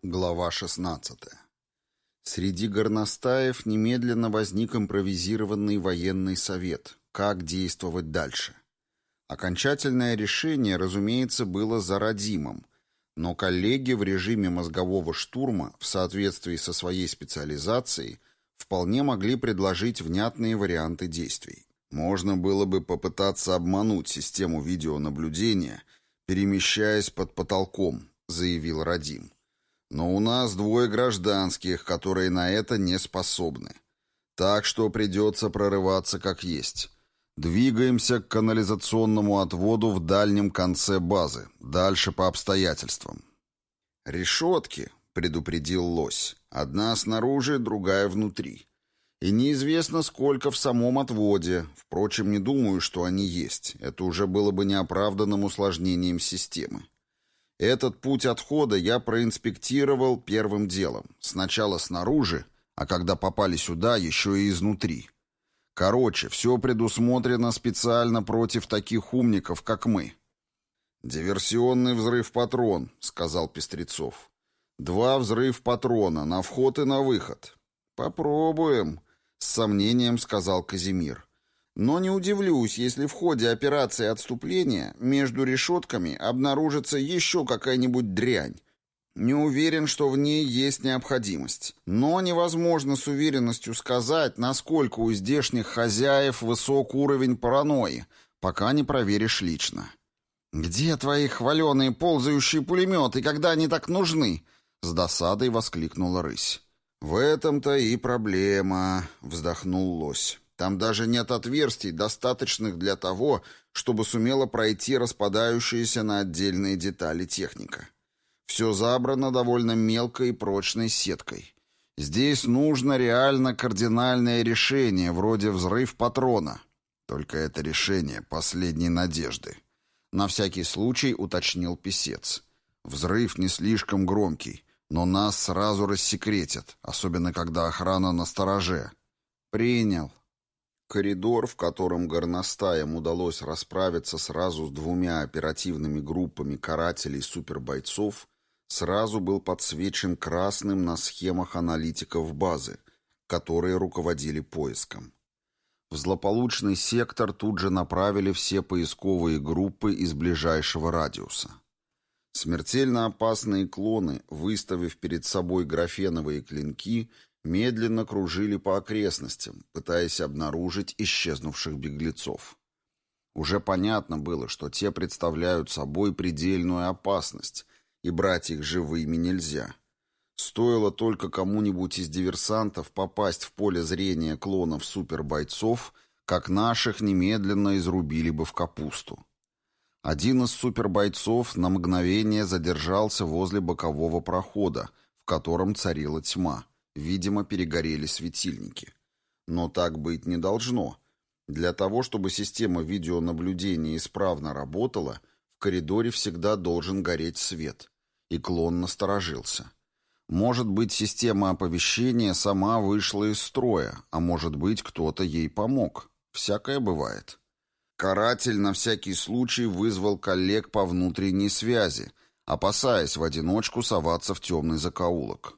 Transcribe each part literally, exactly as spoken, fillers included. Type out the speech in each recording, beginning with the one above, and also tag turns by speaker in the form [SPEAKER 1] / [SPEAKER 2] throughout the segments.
[SPEAKER 1] Глава шестнадцатая. Среди горностаев немедленно возник импровизированный военный совет. Как действовать дальше? Окончательное решение, разумеется, было за Радимом, но коллеги в режиме мозгового штурма, в соответствии со своей специализацией, вполне могли предложить внятные варианты действий. Можно было бы попытаться обмануть систему видеонаблюдения, перемещаясь под потолком, заявил Радим. Но у нас двое гражданских, которые на это не способны. Так что придется прорываться как есть. Двигаемся к канализационному отводу в дальнем конце базы, дальше по обстоятельствам. «Решетки», — предупредил Лось, — «одна снаружи, другая внутри. И неизвестно, сколько в самом отводе. Впрочем, не думаю, что они есть. Это уже было бы неоправданным усложнением системы. Этот путь отхода я проинспектировал первым делом. Сначала снаружи, а когда попали сюда, еще и изнутри. Короче, все предусмотрено специально против таких умников, как мы». «Диверсионный взрыв-патрон», — сказал Пестрецов. «Два взрыв-патрона, на вход и на выход». «Попробуем», — с сомнением сказал Казимир. «Но не удивлюсь, если в ходе операции отступления между решетками обнаружится еще какая-нибудь дрянь. Не уверен, что в ней есть необходимость. Но невозможно с уверенностью сказать, насколько у здешних хозяев высок уровень паранойи, пока не проверишь лично». «Где твои хваленые ползающие пулеметы, когда они так нужны?» — с досадой воскликнула рысь. «В этом-то и проблема», — вздохнул Лось. «Там даже нет отверстий, достаточных для того, чтобы сумела пройти распадающаяся на отдельные детали техника. Все забрано довольно мелкой и прочной сеткой. Здесь нужно реально кардинальное решение, вроде взрыв патрона. Только это решение последней надежды», — на всякий случай уточнил писец. «Взрыв не слишком громкий, но нас сразу рассекретят, особенно когда охрана настороже». «Принял». Коридор, в котором горностаям удалось расправиться сразу с двумя оперативными группами карателей-супербойцов, сразу был подсвечен красным на схемах аналитиков базы, которые руководили поиском. В злополучный сектор тут же направили все поисковые группы из ближайшего радиуса. Смертельно опасные клоны, выставив перед собой графеновые клинки, медленно кружили по окрестностям, пытаясь обнаружить исчезнувших беглецов. Уже понятно было, что те представляют собой предельную опасность, и брать их живыми нельзя. Стоило только кому-нибудь из диверсантов попасть в поле зрения клонов-супербойцов, как наших немедленно изрубили бы в капусту. Один из супербойцов на мгновение задержался возле бокового прохода, в котором царила тьма. Видимо, перегорели светильники. Но так быть не должно. Для того, чтобы система видеонаблюдения исправно работала, в коридоре всегда должен гореть свет. И клон насторожился. Может быть, система оповещения сама вышла из строя, а может быть, кто-то ей помог. Всякое бывает. Каратель на всякий случай вызвал коллег по внутренней связи, опасаясь в одиночку соваться в темный закоулок.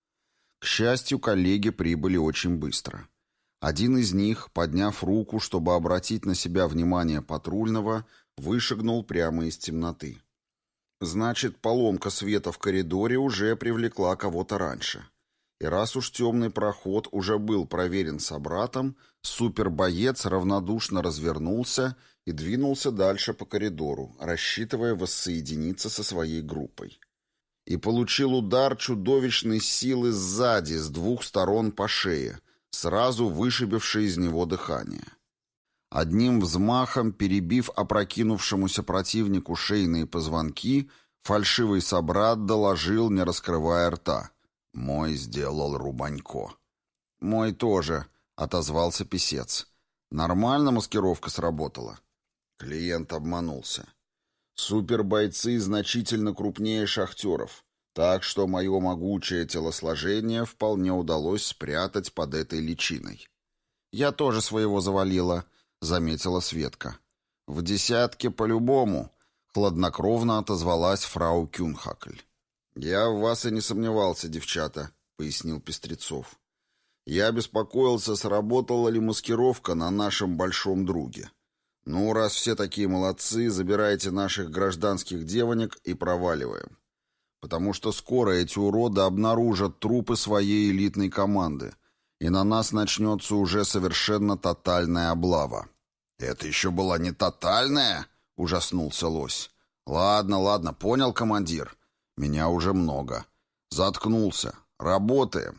[SPEAKER 1] К счастью, коллеги прибыли очень быстро. Один из них, подняв руку, чтобы обратить на себя внимание патрульного, вышагнул прямо из темноты. Значит, поломка света в коридоре уже привлекла кого-то раньше. И раз уж темный проход уже был проверен собратом, супербоец равнодушно развернулся и двинулся дальше по коридору, рассчитывая воссоединиться со своей группой. И получил удар чудовищной силы сзади, с двух сторон по шее, сразу вышибивший из него дыхание. Одним взмахом, перебив опрокинувшемуся противнику шейные позвонки, фальшивый собрат доложил, не раскрывая рта: «Мой сделал Рубанько». «Мой тоже», — отозвался писец. «Нормально маскировка сработала?» Клиент обманулся. «Супербойцы значительно крупнее шахтеров, так что мое могучее телосложение вполне удалось спрятать под этой личиной». «Я тоже своего завалила», — заметила Светка. «В десятке по-любому», — хладнокровно отозвалась фрау Кюнхакль. «Я в вас и не сомневался, девчата», — пояснил Пестрецов. «Я беспокоился, сработала ли маскировка на нашем большом друге. Ну, раз все такие молодцы, забирайте наших гражданских девонек и проваливаем. Потому что скоро эти уроды обнаружат трупы своей элитной команды, и на нас начнется уже совершенно тотальная облава». «Это еще была не тотальная?» — ужаснулся Лось. «Ладно, ладно, понял, командир. Меня уже много. Заткнулся. Работаем».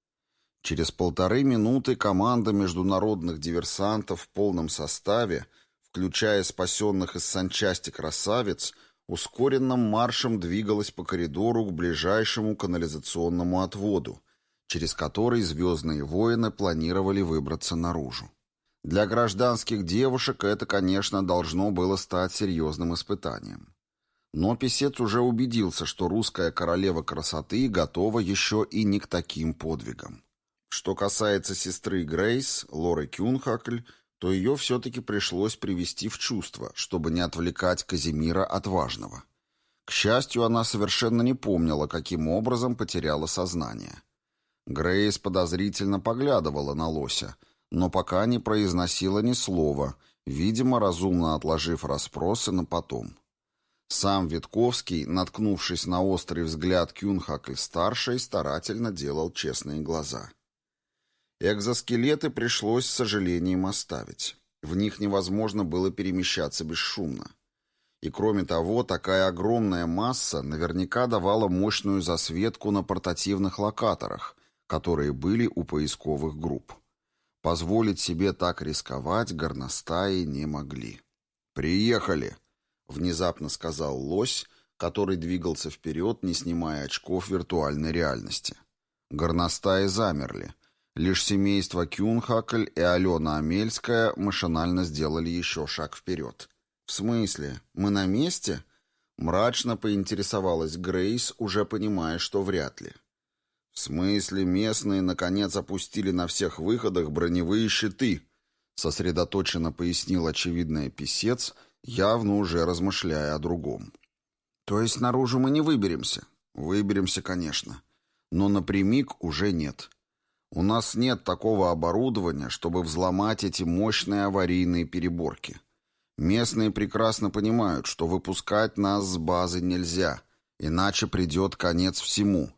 [SPEAKER 1] Через полторы минуты команда международных диверсантов в полном составе, включая спасенных из санчасти красавиц, ускоренным маршем двигалась по коридору к ближайшему канализационному отводу, через который звездные воины планировали выбраться наружу. Для гражданских девушек это, конечно, должно было стать серьезным испытанием. Но писец уже убедился, что русская королева красоты готова еще и не к таким подвигам. Что касается сестры Грейс, Лоры Кюнхакль, то ее все-таки пришлось привести в чувство, чтобы не отвлекать Казимира от важного. К счастью, она совершенно не помнила, каким образом потеряла сознание. Грейс подозрительно поглядывала на Лося, но пока не произносила ни слова, видимо, разумно отложив расспросы на потом. Сам Витковский, наткнувшись на острый взгляд Кюнхакль-старшей, старательно делал честные глаза. Экзоскелеты пришлось с сожалением оставить. В них невозможно было перемещаться бесшумно. И кроме того, такая огромная масса наверняка давала мощную засветку на портативных локаторах, которые были у поисковых групп. Позволить себе так рисковать горностаи не могли. «Приехали!» — внезапно сказал Лось, который двигался вперед, не снимая очков виртуальной реальности. Горностаи замерли. Лишь семейство Кюнхакль и Алена Амельская машинально сделали еще шаг вперед. «В смысле? Мы на месте?» — мрачно поинтересовалась Грейс, уже понимая, что вряд ли. «В смысле, местные, наконец, опустили на всех выходах броневые щиты», — сосредоточенно пояснил очевидный писец, явно уже размышляя о другом. «То есть наружу мы не выберемся?» «Выберемся, конечно. Но напрямик уже нет. У нас нет такого оборудования, чтобы взломать эти мощные аварийные переборки. Местные прекрасно понимают, что выпускать нас с базы нельзя, иначе придет конец всему».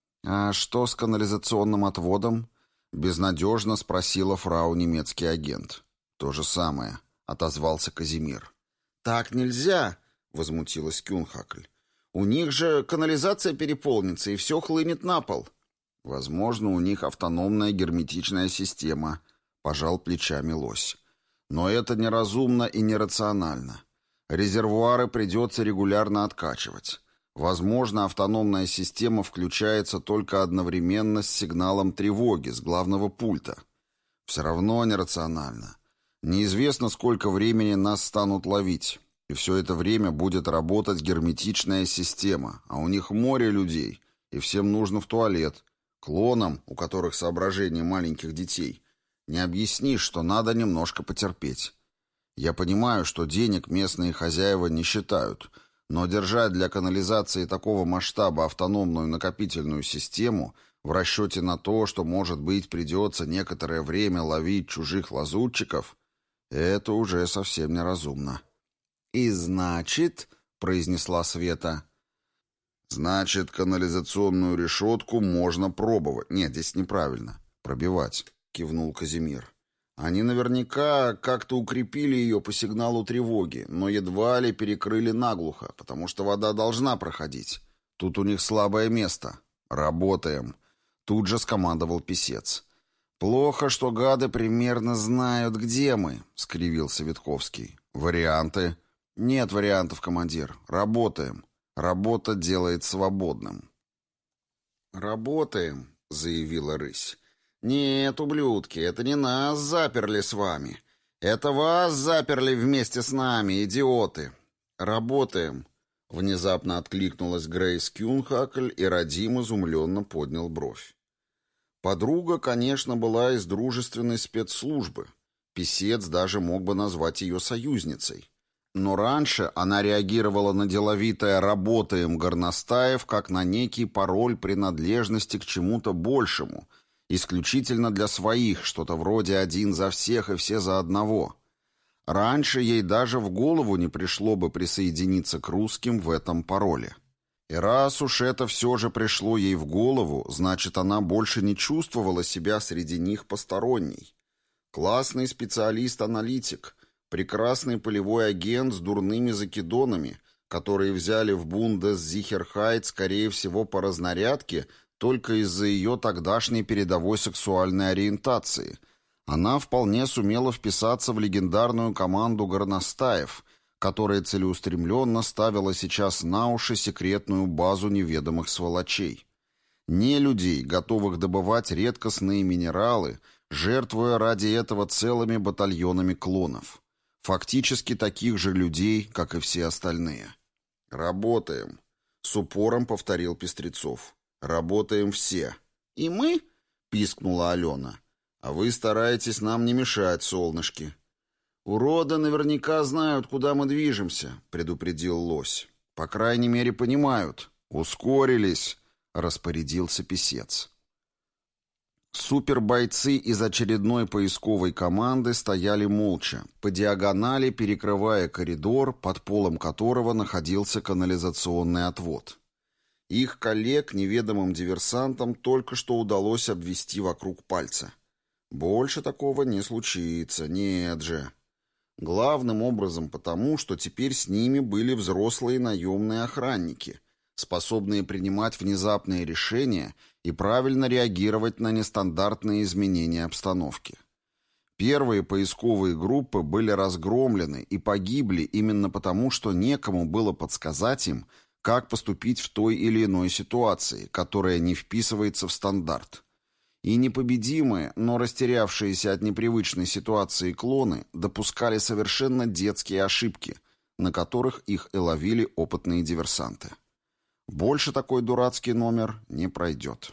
[SPEAKER 1] «А что с канализационным отводом?» — безнадежно спросила фрау немецкий агент. «То же самое», — отозвался Казимир. «Так нельзя», — возмутилась Кюнхакль. «У них же канализация переполнится, и все хлынет на пол». «Возможно, у них автономная герметичная система», — пожал плечами Лось. «Но это неразумно и нерационально. Резервуары придется регулярно откачивать. Возможно, автономная система включается только одновременно с сигналом тревоги с главного пульта. Все равно нерационально. Неизвестно, сколько времени нас станут ловить, и все это время будет работать герметичная система, а у них море людей, и всем нужно в туалет. Клонам, у которых соображения маленьких детей, не объяснишь, что надо немножко потерпеть. Я понимаю, что денег местные хозяева не считают, но держать для канализации такого масштаба автономную накопительную систему в расчете на то, что, может быть, придется некоторое время ловить чужих лазутчиков, это уже совсем неразумно. «И значит, — произнесла Света, — значит, канализационную решетку можно пробовать. Нет, здесь неправильно. Пробивать», — кивнул Казимир. «Они наверняка как-то укрепили ее по сигналу тревоги, но едва ли перекрыли наглухо, потому что вода должна проходить. Тут у них слабое место. Работаем», — тут же скомандовал писец. «Плохо, что гады примерно знают, где мы», — скривился Витковский. «Варианты?» «Нет вариантов, командир. Работаем. Работа делает свободным». «Работаем», — заявила рысь. «Нет, ублюдки, это не нас заперли с вами. Это вас заперли вместе с нами, идиоты. Работаем». Внезапно откликнулась Грейс Кюнхакль, и Радим изумленно поднял бровь. Подруга, конечно, была из дружественной спецслужбы. Писец даже мог бы назвать ее союзницей. Но раньше она реагировала на деловитое «работаем горностаев» как на некий пароль принадлежности к чему-то большему, исключительно для своих, что-то вроде «один за всех и все за одного». Раньше ей даже в голову не пришло бы присоединиться к русским в этом пароле. И раз уж это все же пришло ей в голову, значит, она больше не чувствовала себя среди них посторонней. Классный специалист-аналитик, прекрасный полевой агент с дурными закидонами, которые взяли в Бундесзихерхайт, скорее всего, по разнарядке, только из-за ее тогдашней передовой сексуальной ориентации. Она вполне сумела вписаться в легендарную команду горностаев, которая целеустремленно ставила сейчас на уши секретную базу неведомых сволочей. Не людей, готовых добывать редкостные минералы, жертвуя ради этого целыми батальонами клонов. Фактически таких же людей, как и все остальные. «Работаем», — с упором повторил Пестрецов. «Работаем все». «И мы?» — пискнула Алена. «А вы стараетесь нам не мешать, солнышки». «Уроды наверняка знают, куда мы движемся», — предупредил Лось. «По крайней мере, понимают». «Ускорились», — распорядился Песец. Супербойцы из очередной поисковой команды стояли молча, по диагонали перекрывая коридор, под полом которого находился канализационный отвод. Их коллег неведомым диверсантам только что удалось обвести вокруг пальца. Больше такого не случится, нет же. Главным образом потому, что теперь с ними были взрослые наемные охранники, способные принимать внезапные решения и правильно реагировать на нестандартные изменения обстановки. Первые поисковые группы были разгромлены и погибли именно потому, что некому было подсказать им, как поступить в той или иной ситуации, которая не вписывается в стандарт. И непобедимые, но растерявшиеся от непривычной ситуации клоны допускали совершенно детские ошибки, на которых их и ловили опытные диверсанты. Больше такой дурацкий номер не пройдет.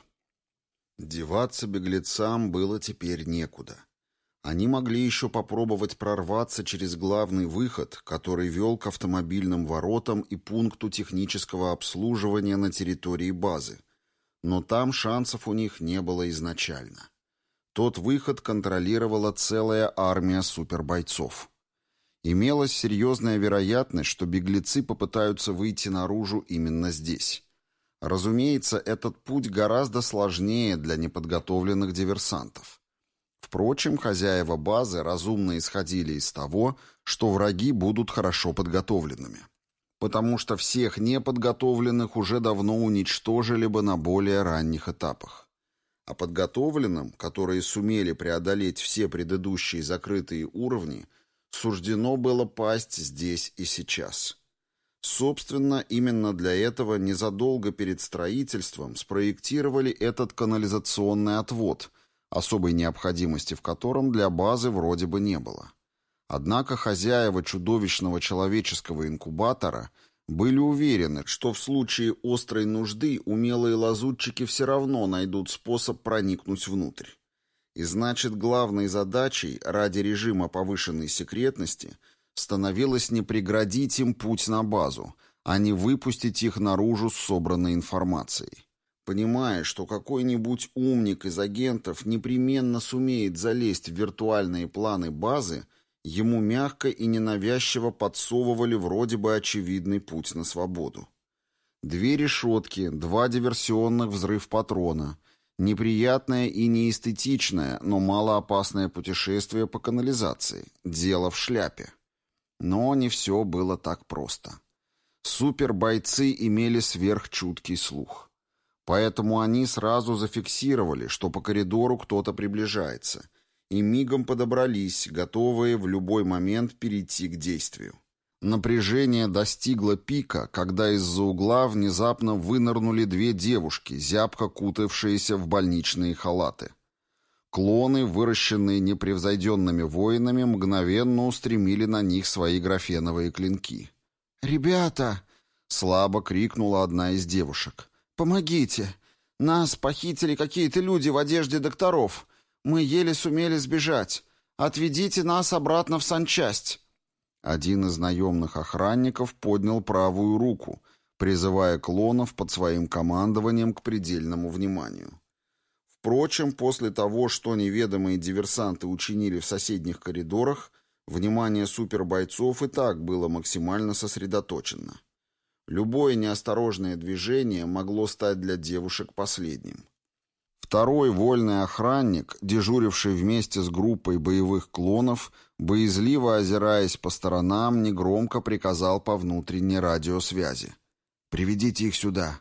[SPEAKER 1] Деваться беглецам было теперь некуда. Они могли еще попробовать прорваться через главный выход, который вел к автомобильным воротам и пункту технического обслуживания на территории базы. Но там шансов у них не было изначально. Тот выход контролировала целая армия супербойцов. Имелась серьезная вероятность, что беглецы попытаются выйти наружу именно здесь. Разумеется, этот путь гораздо сложнее для неподготовленных диверсантов. Впрочем, хозяева базы разумно исходили из того, что враги будут хорошо подготовленными. Потому что всех неподготовленных уже давно уничтожили бы на более ранних этапах. А подготовленным, которые сумели преодолеть все предыдущие закрытые уровни, суждено было пасть здесь и сейчас. Собственно, именно для этого незадолго перед строительством спроектировали этот канализационный отвод, особой необходимости в котором для базы вроде бы не было. Однако хозяева чудовищного человеческого инкубатора были уверены, что в случае острой нужды умелые лазутчики все равно найдут способ проникнуть внутрь. И значит, главной задачей ради режима повышенной секретности становилось не преградить им путь на базу, а не выпустить их наружу с собранной информацией. Понимая, что какой-нибудь умник из агентов непременно сумеет залезть в виртуальные планы базы, ему мягко и ненавязчиво подсовывали вроде бы очевидный путь на свободу. Две решетки, два диверсионных взрыв-патрона, неприятное и неэстетичное, но малоопасное путешествие по канализации, дело в шляпе. Но не все было так просто. Супербойцы имели сверхчуткий слух. Поэтому они сразу зафиксировали, что по коридору кто-то приближается, и мигом подобрались, готовые в любой момент перейти к действию. Напряжение достигло пика, когда из-за угла внезапно вынырнули две девушки, зябко кутавшиеся в больничные халаты. Клоны, выращенные непревзойденными воинами, мгновенно устремили на них свои графеновые клинки. «Ребята!» — слабо крикнула одна из девушек. «Помогите! Нас похитили какие-то люди в одежде докторов. Мы еле сумели сбежать. Отведите нас обратно в санчасть». Один из наемных охранников поднял правую руку, призывая клонов под своим командованием к предельному вниманию. Впрочем, после того, что неведомые диверсанты учинили в соседних коридорах, внимание супербойцов и так было максимально сосредоточено. Любое неосторожное движение могло стать для девушек последним. Второй вольный охранник, дежуривший вместе с группой боевых клонов, боязливо озираясь по сторонам, негромко приказал по внутренней радиосвязи: «Приведите их сюда».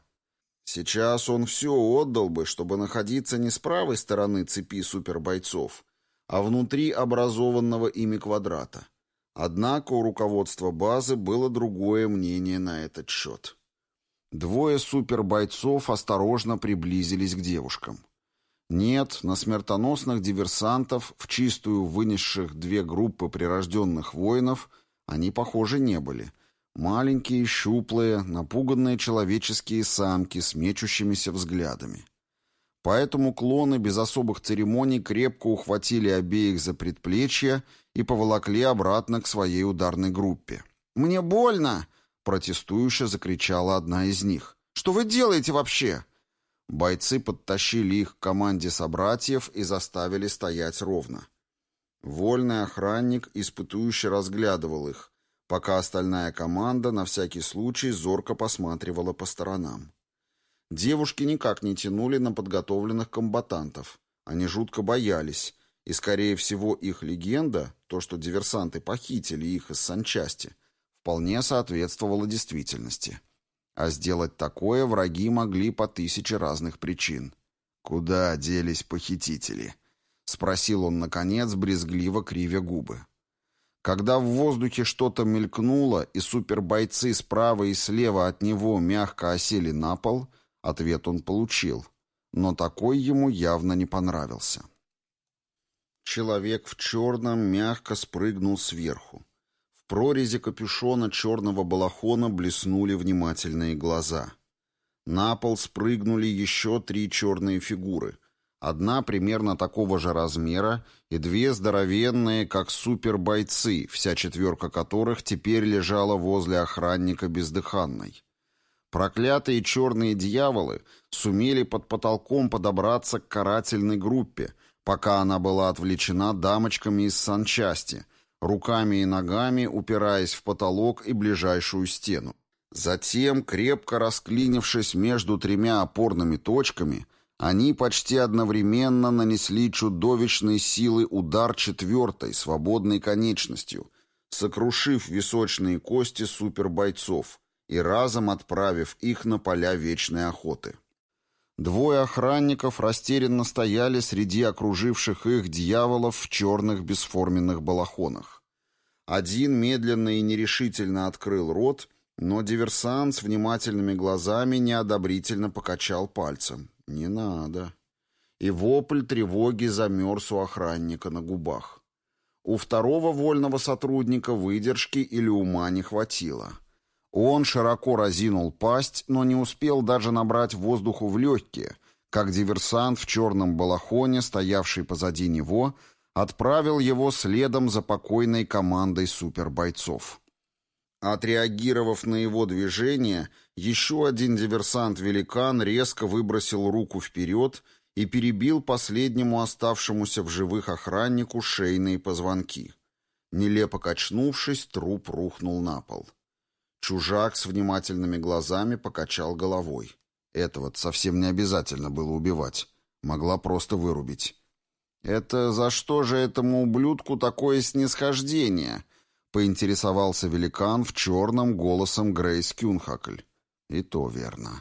[SPEAKER 1] Сейчас он все отдал бы, чтобы находиться не с правой стороны цепи супербойцов, а внутри образованного ими квадрата. Однако у руководства базы было другое мнение на этот счет. Двое супербойцов осторожно приблизились к девушкам. Нет, на смертоносных диверсантов, в чистую вынесших две группы прирожденных воинов, они, похоже, не были. Маленькие, щуплые, напуганные человеческие самки с мечущимися взглядами. Поэтому клоны без особых церемоний крепко ухватили обеих за предплечья и поволокли обратно к своей ударной группе. «Мне больно!» — протестующе закричала одна из них. «Что вы делаете вообще?» Бойцы подтащили их к команде собратьев и заставили стоять ровно. Вольный охранник испытующе разглядывал их, пока остальная команда на всякий случай зорко посматривала по сторонам. Девушки никак не тянули на подготовленных комбатантов. Они жутко боялись, и, скорее всего, их легенда, то, что диверсанты похитили их из санчасти, вполне соответствовала действительности. А сделать такое враги могли по тысяче разных причин. «Куда делись похитители?» — спросил он, наконец, брезгливо кривя губы. Когда в воздухе что-то мелькнуло, и супербойцы справа и слева от него мягко осели на пол, ответ он получил, но такой ему явно не понравился. Человек в черном мягко спрыгнул сверху. В прорези капюшона черного балахона блеснули внимательные глаза. На пол спрыгнули еще три черные фигуры. Одна примерно такого же размера и две здоровенные, как супербойцы, вся четверка которых теперь лежала возле охранника бездыханной. Проклятые черные дьяволы сумели под потолком подобраться к карательной группе, пока она была отвлечена дамочками из санчасти, руками и ногами упираясь в потолок и ближайшую стену. Затем, крепко расклинившись между тремя опорными точками, они почти одновременно нанесли чудовищной силы удар четвертой, свободной конечностью, сокрушив височные кости супербойцов и разом отправив их на поля вечной охоты. Двое охранников растерянно стояли среди окруживших их дьяволов в черных бесформенных балахонах. Один медленно и нерешительно открыл рот, но диверсант с внимательными глазами неодобрительно покачал пальцем. «Не надо». И вопль тревоги замерз у охранника на губах. У второго вольного сотрудника выдержки или ума не хватило. Он широко разинул пасть, но не успел даже набрать воздуху в легкие, как диверсант в черном балахоне, стоявший позади него, отправил его следом за покойной командой супербойцов. Отреагировав на его движение, еще один диверсант-великан резко выбросил руку вперед и перебил последнему оставшемуся в живых охраннику шейные позвонки. Нелепо качнувшись, труп рухнул на пол. Чужак с внимательными глазами покачал головой. Этого совсем не обязательно было убивать. Могла просто вырубить. «Это за что же этому ублюдку такое снисхождение?» — поинтересовался великан в черном голосом Грейс Кюнхакль. И то верно.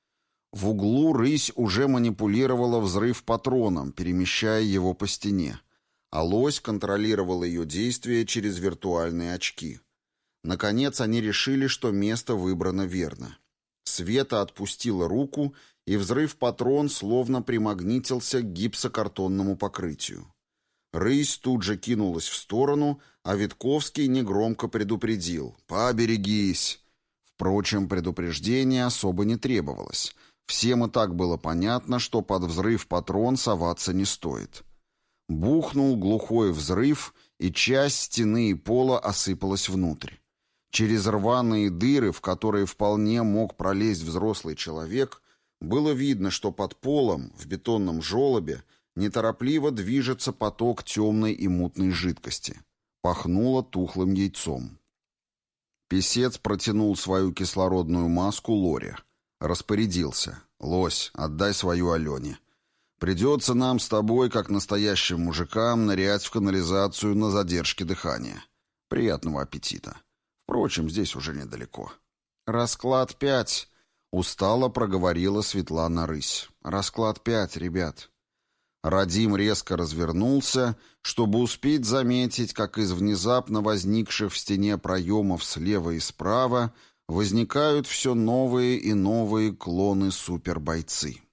[SPEAKER 1] В углу рысь уже манипулировала взрыв патроном, перемещая его по стене, а лось контролировал ее действия через виртуальные очки. Наконец они решили, что место выбрано верно. Света отпустила руку, и взрыв-патрон словно примагнитился к гипсокартонному покрытию. Рысь тут же кинулась в сторону, а Витковский негромко предупредил: «Поберегись!». Впрочем, предупреждения особо не требовалось. Всем и так было понятно, что под взрыв-патрон соваться не стоит. Бухнул глухой взрыв, и часть стены и пола осыпалась внутрь. Через рваные дыры, в которые вполне мог пролезть взрослый человек, было видно, что под полом, в бетонном желобе, неторопливо движется поток темной и мутной жидкости. Пахнуло тухлым яйцом. Песец протянул свою кислородную маску Лоре. Распорядился. «Лось, отдай свою Алене. Придется нам с тобой, как настоящим мужикам, нырять в канализацию на задержке дыхания. Приятного аппетита. Впрочем, здесь уже недалеко». «Расклад пять», — устало проговорила Светлана Рысь. «Расклад пять, ребят». Радим резко развернулся, чтобы успеть заметить, как из внезапно возникших в стене проемов слева и справа возникают все новые и новые клоны супербойцы.